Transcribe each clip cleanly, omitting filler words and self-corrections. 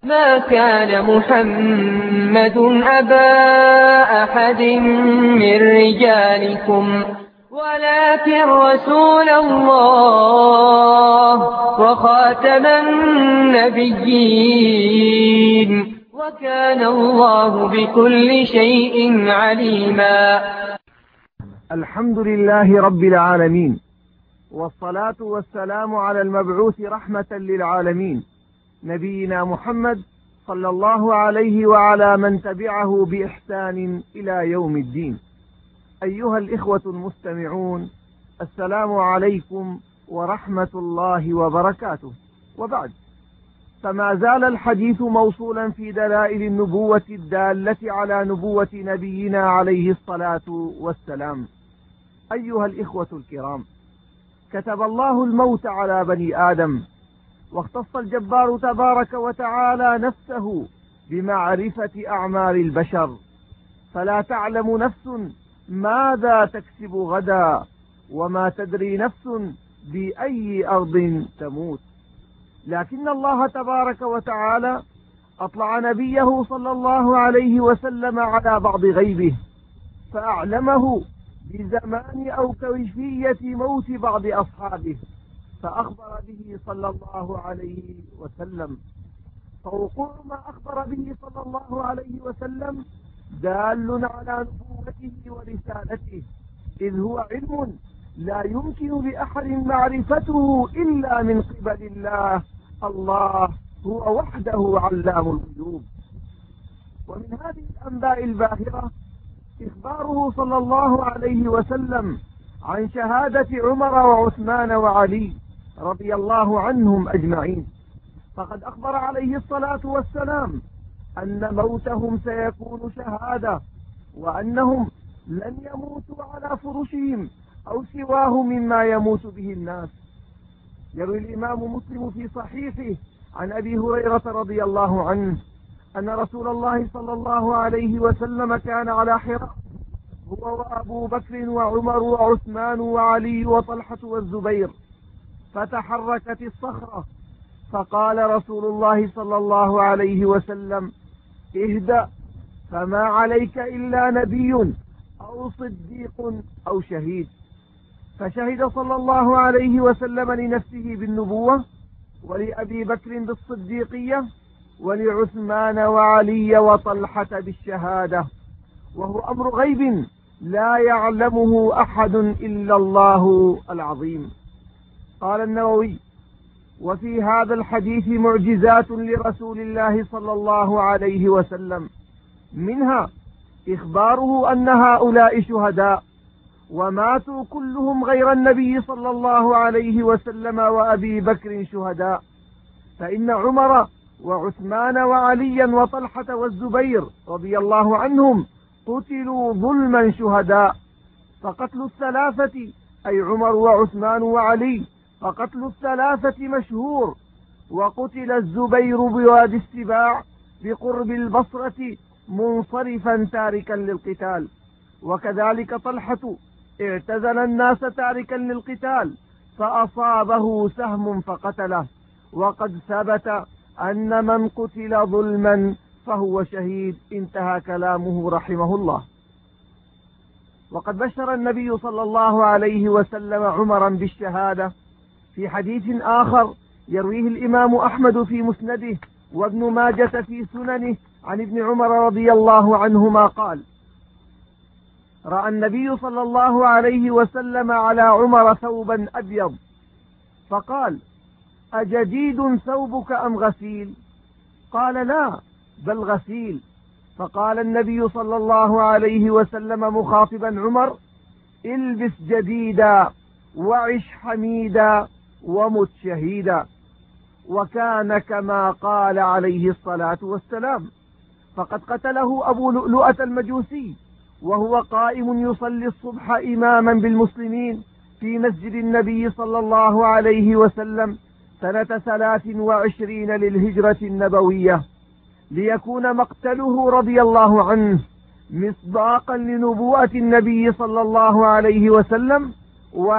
ما كان محمد أبا أحد من رجالكم ولكن رسول الله وخاتم النبيين وكان الله بكل شيء عليما. الحمد لله رب العالمين، والصلاة والسلام على المبعوث رحمة للعالمين نبينا محمد صلى الله عليه وعلى من تبعه بإحسان إلى يوم الدين. أيها الإخوة المستمعون، السلام عليكم ورحمة الله وبركاته. وبعد، فما زال الحديث موصولا في دلائل النبوة الدالة على نبوة نبينا عليه الصلاة والسلام. أيها الإخوة الكرام، كتب الله الموت على بني آدم، واختص الجبار تبارك وتعالى نفسه بمعرفة أعمال البشر، فلا تعلم نفس ماذا تكسب غدا، وما تدري نفس بأي أرض تموت. لكن الله تبارك وتعالى أطلع نبيه صلى الله عليه وسلم على بعض غيبه، فأعلمه بزمان أو كيفية موت بعض أصحابه، فأخبر به صلى الله عليه وسلم. فوقوع ما أخبر به صلى الله عليه وسلم دال على نبوته ورسالته، إذ هو علم لا يمكن لأحد معرفته إلا من قبل الله. الله هو وحده علام الغيوب. ومن هذه الأنباء الباهرة إخباره صلى الله عليه وسلم عن شهادة عمر وعثمان وعلي رضي الله عنهم أجمعين، فقد أخبر عليه الصلاة والسلام أن موتهم سيكون شهادة، وأنهم لن يموتوا على فرشهم أو سواه مما يموت به الناس. يروي الإمام مسلم في صحيحه عن أبي هريرة رضي الله عنه أن رسول الله صلى الله عليه وسلم كان على حراء، هو وأبو بكر وعمر وعثمان وعلي وطلحة والزبير، فتحركت الصخرة، فقال رسول الله صلى الله عليه وسلم: اهدأ، فما عليك إلا نبي أو صديق أو شهيد. فشهد صلى الله عليه وسلم لنفسه بالنبوة، ولأبي بكر بالصديقية، ولعثمان وعلي وطلحة بالشهادة، وهو أمر غيب لا يعلمه أحد إلا الله العظيم. قال النووي: وفي هذا الحديث معجزات لرسول الله صلى الله عليه وسلم، منها إخباره أن هؤلاء شهداء وماتوا كلهم غير النبي صلى الله عليه وسلم وأبي بكر شهداء، فإن عمر وعثمان وعليا وطلحة والزبير رضي الله عنهم قتلوا ظلما شهداء، فقتل الثلاثة أي عمر وعثمان وعلي، فقتل الثلاثة مشهور. وقتل الزبير بوادي السباع بقرب البصرة منصرفا تاركا للقتال، وكذلك طلحة اعتزل الناس تاركا للقتال فأصابه سهم فقتله. وقد ثبت أن من قتل ظلما فهو شهيد. انتهى كلامه رحمه الله. وقد بشر النبي صلى الله عليه وسلم عمرا بالشهادة في حديث آخر يرويه الإمام أحمد في مسنده وابن ماجة في سننه عن ابن عمر رضي الله عنهما قال: رأى النبي صلى الله عليه وسلم على عمر ثوبا أبيض، فقال: أجديد ثوبك أم غسيل؟ قال: لا، بل غسيل. فقال النبي صلى الله عليه وسلم مخاطبا عمر: البس جديدا وعش حميدا ومت شهيدا. وكان كما قال عليه الصلاة والسلام، فقد قتله أبو لؤلؤة المجوسي وهو قائم يصلي الصبح إماما بالمسلمين في مسجد النبي صلى الله عليه وسلم سنة 23 للهجرة النبوية، ليكون مقتله رضي الله عنه مصداقا لنبوءة النبي صلى الله عليه وسلم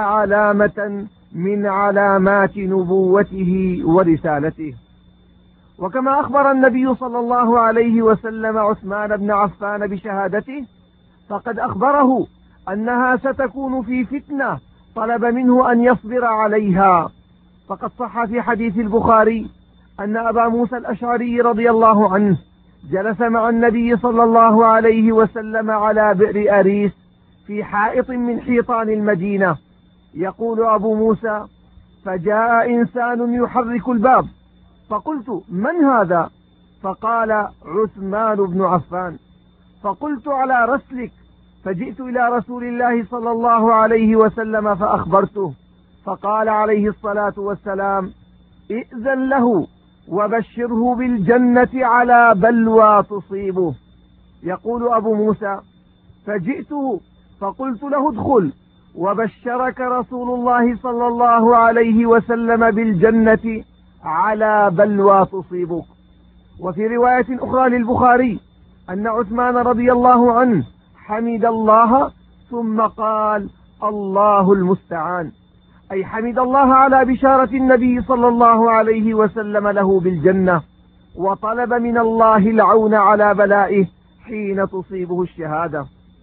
وعلامة من علامات نبوته ورسالته. وكما أخبر النبي صلى الله عليه وسلم عثمان بن عفان بشهادته، فقد أخبره أنها ستكون في فتنة طلب منه أن يصبر عليها. فقد صح في حديث البخاري أن أبا موسى الأشعري رضي الله عنه جلس مع النبي صلى الله عليه وسلم على بئر أريس في حائط من حيطان المدينة. يقول أبو موسى: فجاء إنسان يحرك الباب، فقلت: من هذا؟ فقال: عثمان بن عفان. فقلت: على رسلك. فجئت إلى رسول الله صلى الله عليه وسلم فأخبرته، فقال عليه الصلاة والسلام: ائذن له وبشره بالجنة على بلوى تصيبه. يقول أبو موسى: فجئته فقلت له: ادخل، وبشرك رسول الله صلى الله عليه وسلم بالجنة على بلوى تصيبك. وفي رواية أخرى للبخاري أن عثمان رضي الله عنه حمد الله ثم قال: الله المستعان، أي حمد الله على بشارة النبي صلى الله عليه وسلم له بالجنة، وطلب من الله العون على بلائه حين تصيبه الشهادة.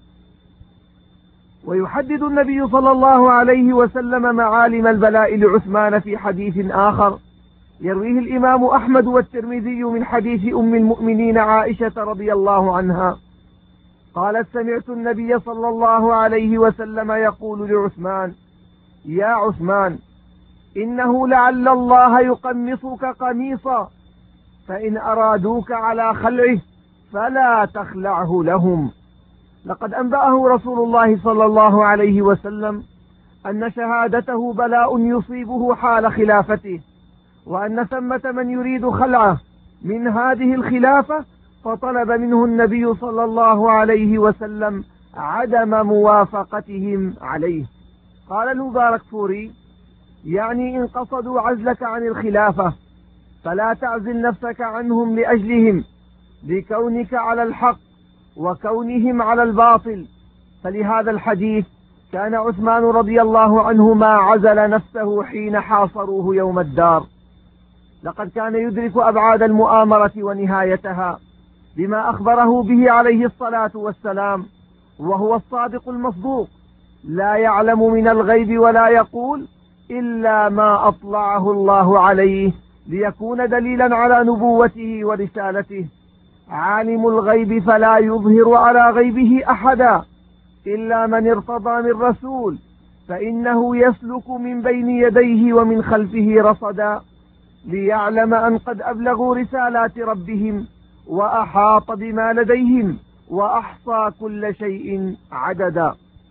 ويحدد النبي صلى الله عليه وسلم معالم البلاء لعثمان في حديث آخر يرويه الإمام أحمد والترمذي من حديث أم المؤمنين عائشة رضي الله عنها قالت: سمعت النبي صلى الله عليه وسلم يقول لعثمان: يا عثمان، إنه لعل الله يقمصك قميصا، فإن أرادوك على خلعه فلا تخلعه لهم. لقد أنبأه رسول الله صلى الله عليه وسلم أن شهادته بلاء يصيبه حال خلافته، وأن ثمة من يريد خلعه من هذه الخلافة، فطلب منه النبي صلى الله عليه وسلم عدم موافقتهم عليه. قال المبارك فوري: يعني إن قصدوا عزلك عن الخلافة فلا تعزل نفسك عنهم لأجلهم، لكونك على الحق وكونهم على الباطل. فلهذا الحديث كان عثمان رضي الله عنه ما عزل نفسه حين حاصروه يوم الدار. لقد كان يدرك أبعاد المؤامرة ونهايتها بما أخبره به عليه الصلاة والسلام، وهو الصادق المصدوق، لا يعلم من الغيب ولا يقول إلا ما أطلعه الله عليه ليكون دليلا على نبوته ورسالته. عالم الغيب فلا يظهر على غيبه أحدا إلا من ارتضى من رسول، فإنه يسلك من بين يديه ومن خلفه رصدا، ليعلم أن قد أبلغوا رسالات ربهم وأحاط بما لديهم وأحصى كل شيء عددا.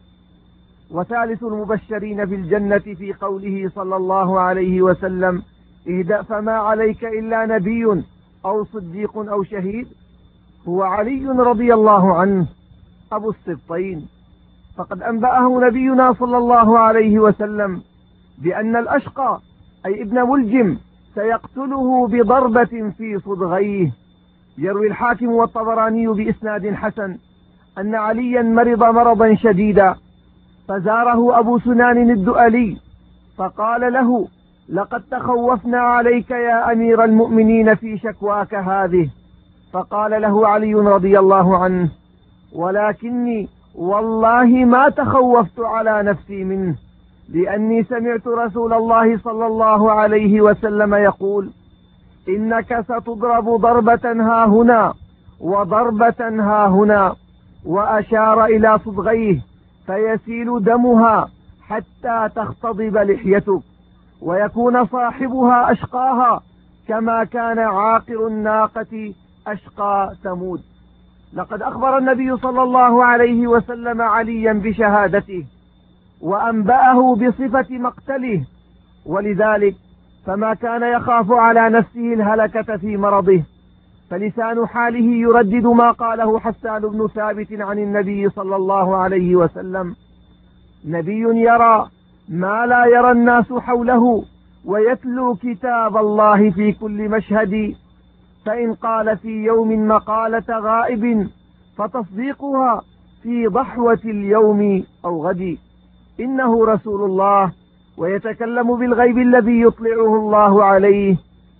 وثالث المبشرين بالجنة في قوله صلى الله عليه وسلم: اهدأ فما عليك إلا نبي أو صديق أو شهيد، هو علي رضي الله عنه أبو السبطين. فقد أنبأه نبينا صلى الله عليه وسلم بأن الأشقى أي ابن ملجم سيقتله بضربة في صدغيه. يروي الحاكم والطبراني بإسناد حسن أن عليا مرض مرضا شديدا، فزاره أبو سنان الدؤلي فقال له: لقد تخوفنا عليك يا أمير المؤمنين في شكواك هذه. فقال له علي رضي الله عنه: ولكني والله ما تخوفت على نفسي منه، لأني سمعت رسول الله صلى الله عليه وسلم يقول: إنك ستضرب ضربة ها هنا وضربة ها هنا، وأشار إلى صدغيه فيسيل دمها حتى تختضب لحيتك، ويكون صاحبها أشقاها كما كان عاقر الناقة أشقى ثمود. لقد أخبر النبي صلى الله عليه وسلم عليا بشهادته وأنبأه بصفة مقتله، ولذلك فما كان يخاف على نفسه الهلكة في مرضه، فلسان حاله يردد ما قاله حسان بن ثابت عن النبي صلى الله عليه وسلم: نبي يرى ما لا يرى الناس حوله، ويتلو كتاب الله في كل مشهد، فإن قال في يوم مقالة غائب فتصديقها في ضحوة اليوم أو غد. إنه رسول الله ويتكلم بالغيب الذي يطلعه الله عليه،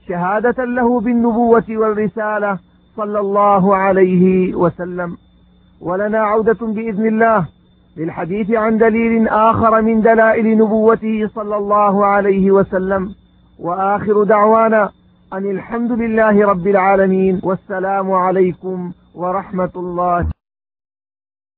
شهادة له بالنبوة والرسالة صلى الله عليه وسلم. ولنا عودة بإذن الله للحديث عن دليل آخر من دلائل نبوته صلى الله عليه وسلم. وآخر دعوانا أن الحمد لله رب العالمين، والسلام عليكم ورحمة الله.